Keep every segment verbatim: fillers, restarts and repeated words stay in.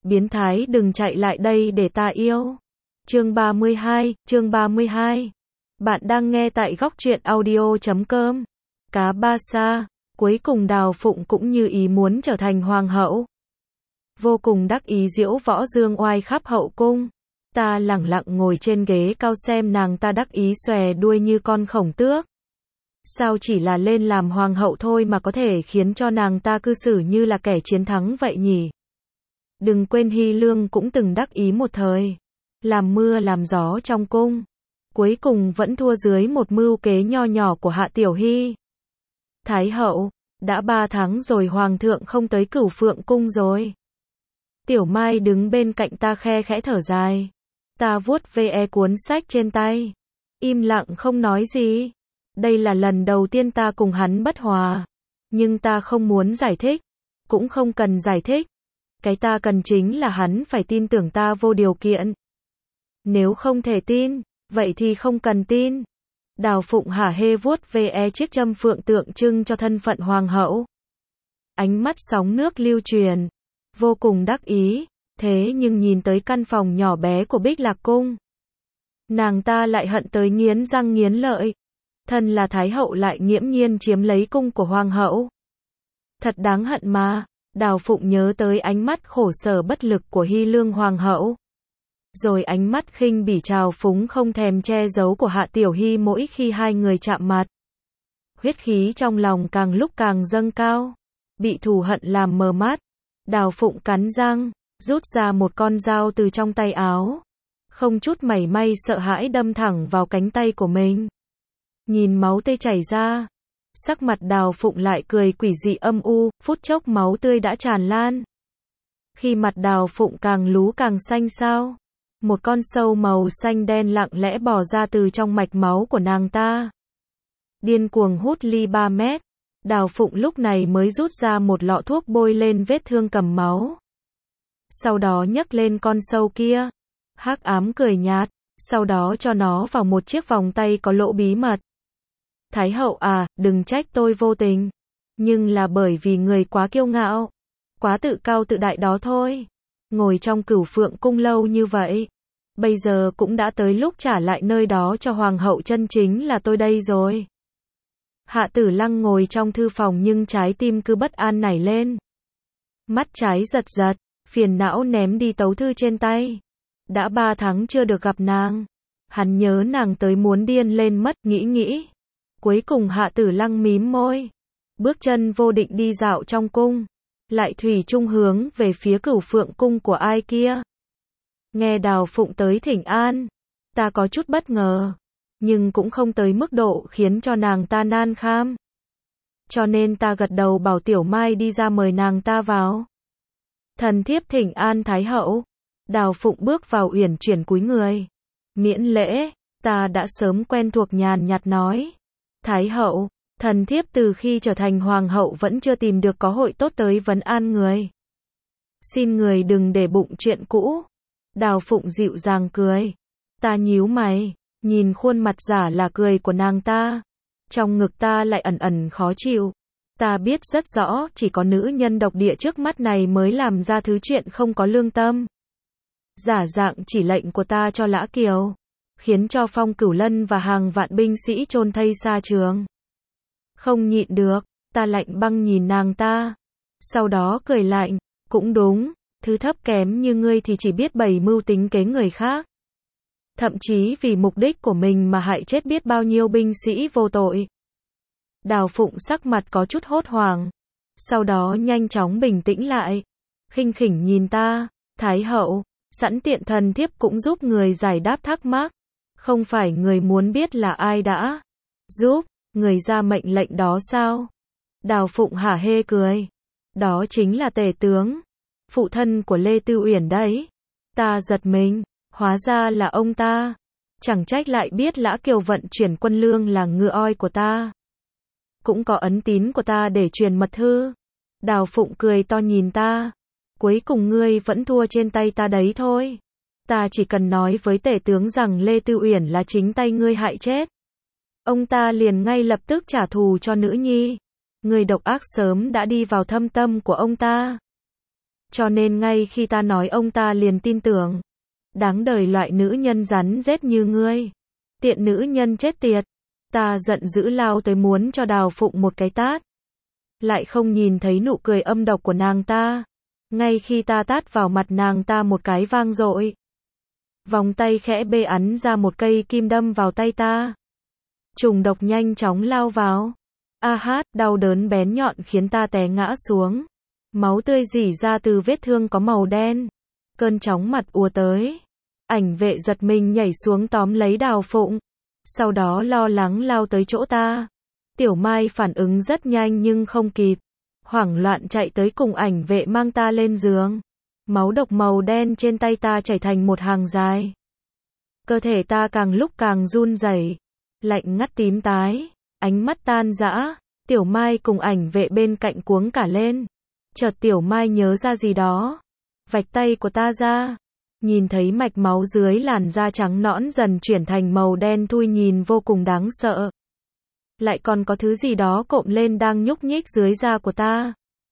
biến thái đừng chạy lại đây để ta yêu. Chương ba mươi hai, chương ba mươi hai. Bạn đang nghe tại góc truyện audio chấm com. Cá ba sa, cuối cùng Đào Phụng cũng như ý muốn trở thành hoàng hậu. Vô cùng đắc ý diễu võ dương oai khắp hậu cung. Ta lẳng lặng ngồi trên ghế cao xem nàng ta đắc ý xòe đuôi như con khổng tước. Sao chỉ là lên làm hoàng hậu thôi mà có thể khiến cho nàng ta cư xử như là kẻ chiến thắng vậy nhỉ? Đừng quên Hy Lương cũng từng đắc ý một thời. Làm mưa làm gió trong cung. Cuối cùng vẫn thua dưới một mưu kế nho nhỏ của Hạ Tiểu Hy. Thái hậu, đã ba tháng rồi hoàng thượng không tới Cửu Phượng cung rồi. Tiểu Mai đứng bên cạnh ta khe khẽ thở dài. Ta vuốt ve cuốn sách trên tay. Im lặng không nói gì. Đây là lần đầu tiên ta cùng hắn bất hòa. Nhưng ta không muốn giải thích. Cũng không cần giải thích. Cái ta cần chính là hắn phải tin tưởng ta vô điều kiện. Nếu không thể tin, vậy thì không cần tin. Đào Phụng hả hê vuốt ve chiếc châm phượng tượng trưng cho thân phận hoàng hậu. Ánh mắt sóng nước lưu truyền. Vô cùng đắc ý. Thế nhưng nhìn tới căn phòng nhỏ bé của Bích Lạc Cung. Nàng ta lại hận tới nghiến răng nghiến lợi. Thân là Thái hậu lại nghiễm nhiên chiếm lấy cung của hoàng hậu. Thật đáng hận mà. Đào Phụng nhớ tới ánh mắt khổ sở bất lực của Hy Lương hoàng hậu. Rồi ánh mắt khinh bỉ trào phúng không thèm che giấu của Hạ Tiểu Hy mỗi khi hai người chạm mặt. Huyết khí trong lòng càng lúc càng dâng cao. Bị thù hận làm mờ mắt. Đào Phụng cắn răng, rút ra một con dao từ trong tay áo. Không chút mảy may sợ hãi đâm thẳng vào cánh tay của mình. Nhìn máu tươi chảy ra. Sắc mặt Đào Phụng lại cười quỷ dị âm u, phút chốc máu tươi đã tràn lan. Khi mặt Đào Phụng càng lú càng xanh xao. Một con sâu màu xanh đen lặng lẽ bò ra từ trong mạch máu của nàng ta. Điên cuồng hút ly ba mét. Đào Phụng lúc này mới rút ra một lọ thuốc bôi lên vết thương cầm máu. Sau đó nhấc lên con sâu kia. Hắc ám cười nhạt. Sau đó cho nó vào một chiếc vòng tay có lỗ bí mật. Thái hậu à, đừng trách tôi vô tình. Nhưng là bởi vì người quá kiêu ngạo. Quá tự cao tự đại đó thôi. Ngồi trong Cửu Phượng cung lâu như vậy. Bây giờ cũng đã tới lúc trả lại nơi đó cho hoàng hậu chân chính là tôi đây rồi. Hạ Tử Lăng ngồi trong thư phòng nhưng trái tim cứ bất an nảy lên. Mắt trái giật giật, phiền não ném đi tấu thư trên tay. Đã ba tháng chưa được gặp nàng. Hắn nhớ nàng tới muốn điên lên mất, nghĩ nghĩ. Cuối cùng Hạ Tử Lăng mím môi. Bước chân vô định đi dạo trong cung. Lại thủy chung hướng về phía Cửu Phượng cung của ai kia. Nghe Đào Phụng tới thỉnh an. Ta có chút bất ngờ. Nhưng cũng không tới mức độ khiến cho nàng ta nan kham. Cho nên ta gật đầu bảo Tiểu Mai đi ra mời nàng ta vào. Thần thiếp thỉnh an Thái hậu. Đào Phụng bước vào uyển chuyển cúi người. Miễn lễ, ta đã sớm quen thuộc nhàn nhạt nói. Thái hậu, thần thiếp từ khi trở thành hoàng hậu vẫn chưa tìm được có hội tốt tới vấn an người. Xin người đừng để bụng chuyện cũ. Đào Phụng dịu dàng cười. Ta nhíu mày, nhìn khuôn mặt giả là cười của nàng ta. Trong ngực ta lại ẩn ẩn khó chịu. Ta biết rất rõ chỉ có nữ nhân độc địa trước mắt này mới làm ra thứ chuyện không có lương tâm. Giả dạng chỉ lệnh của ta cho Lã Kiều. Khiến cho Phong Cửu Lân và hàng vạn binh sĩ chôn thây xa trường. Không nhịn được, ta lạnh băng nhìn nàng ta. Sau đó cười lạnh, cũng đúng, thứ thấp kém như ngươi thì chỉ biết bày mưu tính kế người khác. Thậm chí vì mục đích của mình mà hại chết biết bao nhiêu binh sĩ vô tội. Đào Phụng sắc mặt có chút hốt hoảng. Sau đó nhanh chóng bình tĩnh lại. Khinh khỉnh nhìn ta, Thái hậu, sẵn tiện thần thiếp cũng giúp người giải đáp thắc mắc. Không phải người muốn biết là ai đã giúp người ra mệnh lệnh đó sao? Đào Phụng hả hê cười. Đó chính là Tề tướng, phụ thân của Lê Tư Uyển đấy. Ta giật mình, hóa ra là ông ta. Chẳng trách lại biết Lã Kiều vận chuyển quân lương là ngựa oi của ta. Cũng có ấn tín của ta để truyền mật thư. Đào Phụng cười to nhìn ta. Cuối cùng ngươi vẫn thua trên tay ta đấy thôi. Ta chỉ cần nói với Tể tướng rằng Lê Tư Uyển là chính tay ngươi hại chết. Ông ta liền ngay lập tức trả thù cho nữ nhi. Người độc ác sớm đã đi vào thâm tâm của ông ta. Cho nên ngay khi ta nói ông ta liền tin tưởng. Đáng đời loại nữ nhân rắn rết như ngươi. Tiện nữ nhân chết tiệt. Ta giận dữ lao tới muốn cho Đào Phụng một cái tát. Lại không nhìn thấy nụ cười âm độc của nàng ta. Ngay khi ta tát vào mặt nàng ta một cái vang dội. Vòng tay khẽ bê ắn ra một cây kim đâm vào tay ta. Trùng độc nhanh chóng lao vào. A hát, đau đớn bén nhọn khiến ta té ngã xuống. Máu tươi rỉ ra từ vết thương có màu đen. Cơn chóng mặt ùa tới. Ảnh vệ giật mình nhảy xuống tóm lấy Đào Phụng. Sau đó lo lắng lao tới chỗ ta. Tiểu Mai phản ứng rất nhanh nhưng không kịp. Hoảng loạn chạy tới cùng ảnh vệ mang ta lên giường. Máu độc màu đen trên tay ta chảy thành một hàng dài. Cơ thể ta càng lúc càng run rẩy, lạnh ngắt tím tái, ánh mắt tan rã. Tiểu Mai cùng ảnh vệ bên cạnh cuống cả lên. Chợt Tiểu Mai nhớ ra gì đó, vạch tay của ta ra. Nhìn thấy mạch máu dưới làn da trắng nõn dần chuyển thành màu đen thui nhìn vô cùng đáng sợ. Lại còn có thứ gì đó cộm lên đang nhúc nhích dưới da của ta.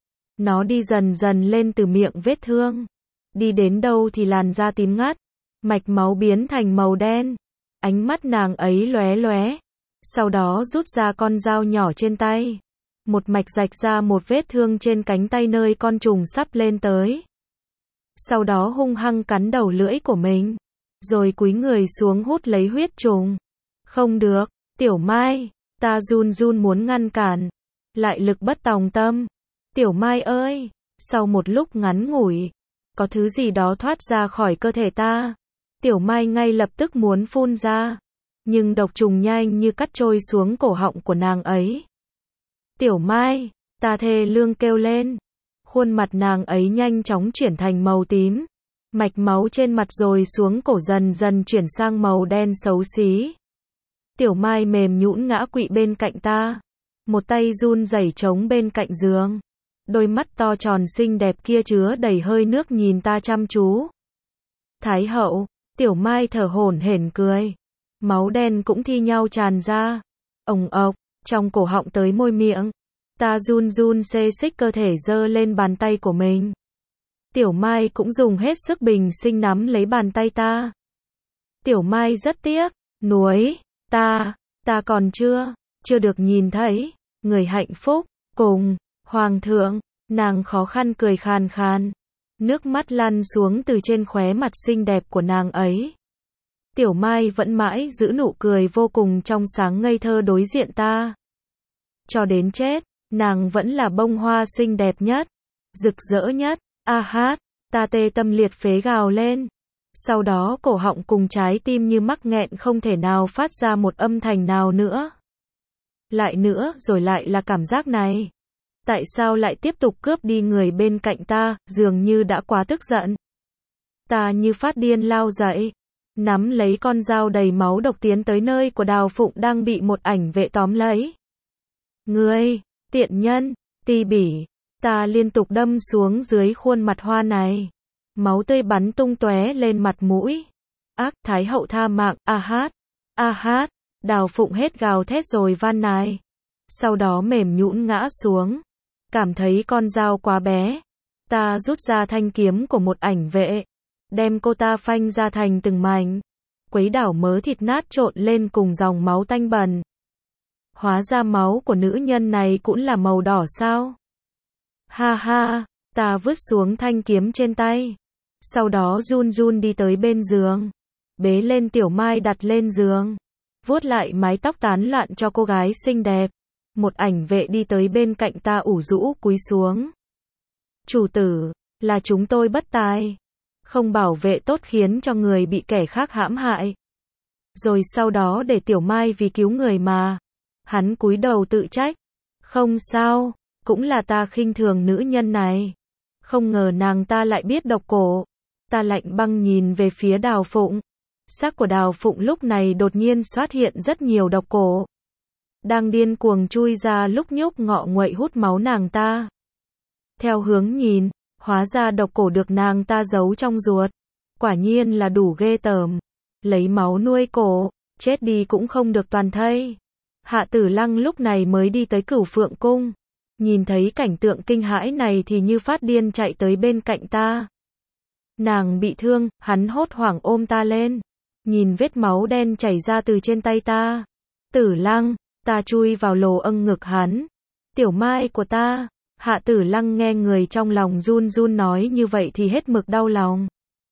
Nó đi dần dần lên từ miệng vết thương. Đi đến đâu thì làn da tím ngắt. Mạch máu biến thành màu đen. Ánh mắt nàng ấy lóe lóe. Sau đó rút ra con dao nhỏ trên tay. Một mạch rạch ra một vết thương trên cánh tay nơi con trùng sắp lên tới. Sau đó hung hăng cắn đầu lưỡi của mình. Rồi cúi người xuống hút lấy huyết trùng. Không được, Tiểu Mai. Ta run run muốn ngăn cản. Lại lực bất tòng tâm. Tiểu Mai ơi. Sau một lúc ngắn ngủi, có thứ gì đó thoát ra khỏi cơ thể ta. Tiểu Mai ngay lập tức muốn phun ra. Nhưng độc trùng nhanh như cắt trôi xuống cổ họng của nàng ấy. Tiểu Mai, ta thê lương kêu lên. Khuôn mặt nàng ấy nhanh chóng chuyển thành màu tím. Mạch máu trên mặt rồi xuống cổ dần dần chuyển sang màu đen xấu xí. Tiểu Mai mềm nhũn ngã quỵ bên cạnh ta. Một tay run rẩy trống bên cạnh giường. Đôi mắt to tròn xinh đẹp kia chứa đầy hơi nước nhìn ta chăm chú. Thái hậu, Tiểu Mai thở hổn hển cười. Máu đen cũng thi nhau tràn ra. Ồng ộc, trong cổ họng tới môi miệng. Ta run run xê xích cơ thể giơ lên bàn tay của mình. Tiểu Mai cũng dùng hết sức bình sinh nắm lấy bàn tay ta. Tiểu Mai rất tiếc, nuối, ta, ta còn chưa, chưa được nhìn thấy, người hạnh phúc, cùng, Hoàng thượng, nàng khó khăn cười khàn khàn. Nước mắt lăn xuống từ trên khóe mặt xinh đẹp của nàng ấy. Tiểu Mai vẫn mãi giữ nụ cười vô cùng trong sáng ngây thơ đối diện ta. Cho đến chết, nàng vẫn là bông hoa xinh đẹp nhất, rực rỡ nhất. A hát, ta tê tâm liệt phế gào lên. Sau đó cổ họng cùng trái tim như mắc nghẹn không thể nào phát ra một âm thanh nào nữa. Lại nữa rồi lại là cảm giác này. Tại sao lại tiếp tục cướp đi người bên cạnh ta, dường như đã quá tức giận. Ta như phát điên lao dậy, nắm lấy con dao đầy máu độc tiến tới nơi của Đào Phụng đang bị một ảnh vệ tóm lấy. Ngươi, tiện nhân, ti bỉ, ta liên tục đâm xuống dưới khuôn mặt hoa này. Máu tươi bắn tung tóe lên mặt mũi. Ác, Thái hậu tha mạng, a hát, a hát, Đào Phụng hết gào thét rồi van nài. Sau đó mềm nhũn ngã xuống. Cảm thấy con dao quá bé. Ta rút ra thanh kiếm của một ảnh vệ. Đem cô ta phanh ra thành từng mảnh. Quấy đảo mớ thịt nát trộn lên cùng dòng máu tanh bần. Hóa ra máu của nữ nhân này cũng là màu đỏ sao? Ha ha, ta vứt xuống thanh kiếm trên tay. Sau đó run run đi tới bên giường. Bế lên Tiểu Mai đặt lên giường. Vuốt lại mái tóc tán loạn cho cô gái xinh đẹp. Một ảnh vệ đi tới bên cạnh ta ủ rũ cúi xuống. Chủ tử, là chúng tôi bất tài. Không bảo vệ tốt khiến cho người bị kẻ khác hãm hại. Rồi sau đó để Tiểu Mai vì cứu người mà. Hắn cúi đầu tự trách. Không sao, cũng là ta khinh thường nữ nhân này. Không ngờ nàng ta lại biết độc cổ. Ta lạnh băng nhìn về phía Đào Phụng. Xác của Đào Phụng lúc này đột nhiên xuất hiện rất nhiều độc cổ. Đang điên cuồng chui ra lúc nhúc ngọ nguậy hút máu nàng ta. Theo hướng nhìn, hóa ra độc cổ được nàng ta giấu trong ruột. Quả nhiên là đủ ghê tởm. Lấy máu nuôi cổ, chết đi cũng không được toàn thây. Hạ Tử Lăng lúc này mới đi tới Cửu Phượng Cung. nhìn thấy cảnh tượng kinh hãi này thì như phát điên chạy tới bên cạnh ta. Nàng bị thương, hắn hốt hoảng ôm ta lên, nhìn vết máu đen chảy ra từ trên tay ta. Tử Lăng, ta chui vào lồ âng ngực hắn. Tiểu Mai của ta. Hạ Tử Lăng nghe người trong lòng run run nói như vậy thì hết mực đau lòng.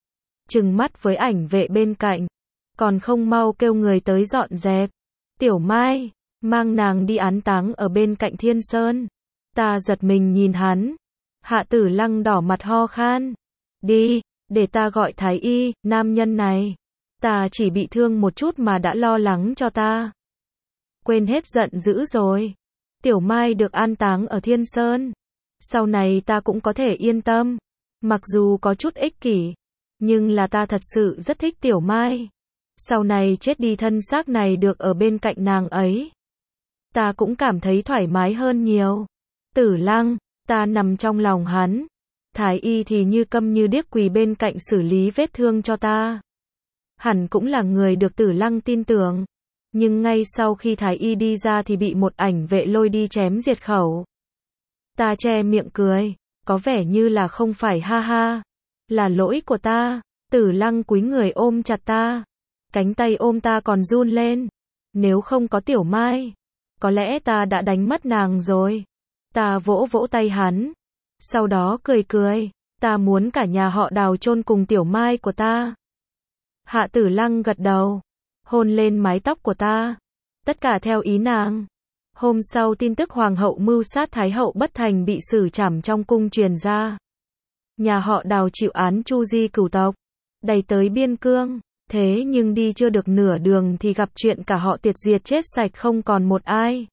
Trừng mắt với ảnh vệ bên cạnh, còn không mau kêu người tới dọn dẹp. Tiểu Mai, mang nàng đi án táng ở bên cạnh Thiên Sơn. Ta giật mình nhìn hắn. Hạ Tử Lăng đỏ mặt ho khan. Đi, để ta gọi thái y. Nam nhân này, ta chỉ bị thương một chút mà đã lo lắng cho ta. Quên hết giận dữ rồi. Tiểu Mai được an táng ở Thiên Sơn. Sau này ta cũng có thể yên tâm. Mặc dù có chút ích kỷ, nhưng là ta thật sự rất thích Tiểu Mai. Sau này chết đi thân xác này được ở bên cạnh nàng ấy, ta cũng cảm thấy thoải mái hơn nhiều. Tử Lăng, ta nằm trong lòng hắn. Thái y thì như câm như điếc quỳ bên cạnh xử lý vết thương cho ta. Hẳn cũng là người được Tử Lăng tin tưởng. Nhưng ngay sau khi thái y đi ra thì bị một ảnh vệ lôi đi chém diệt khẩu. Ta che miệng cười, có vẻ như là không phải ha ha. Là lỗi của ta. Tử Lăng cúi người ôm chặt ta. Cánh tay ôm ta còn run lên. Nếu không có Tiểu Mai, có lẽ ta đã đánh mất nàng rồi. Ta vỗ vỗ tay hắn. Sau đó cười cười. Ta muốn cả nhà họ Đào chôn cùng Tiểu Mai của ta. Hạ Tử Lăng gật đầu, hôn lên mái tóc của ta. Tất cả theo ý nàng. Hôm sau tin tức Hoàng hậu mưu sát Thái hậu bất thành bị xử trảm trong cung truyền ra. Nhà họ Đào chịu án chu di cửu tộc, đẩy tới biên cương. Thế nhưng đi chưa được nửa đường thì gặp chuyện cả họ tiệt diệt chết sạch không còn một ai.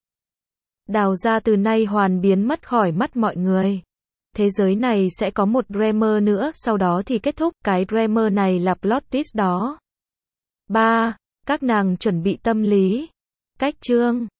Đào gia từ nay hoàn biến mất khỏi mắt mọi người. Thế giới này sẽ có một drama nữa, sau đó thì kết thúc. Cái drama này là plot twist đó. ba. Các nàng chuẩn bị tâm lý. Cách chương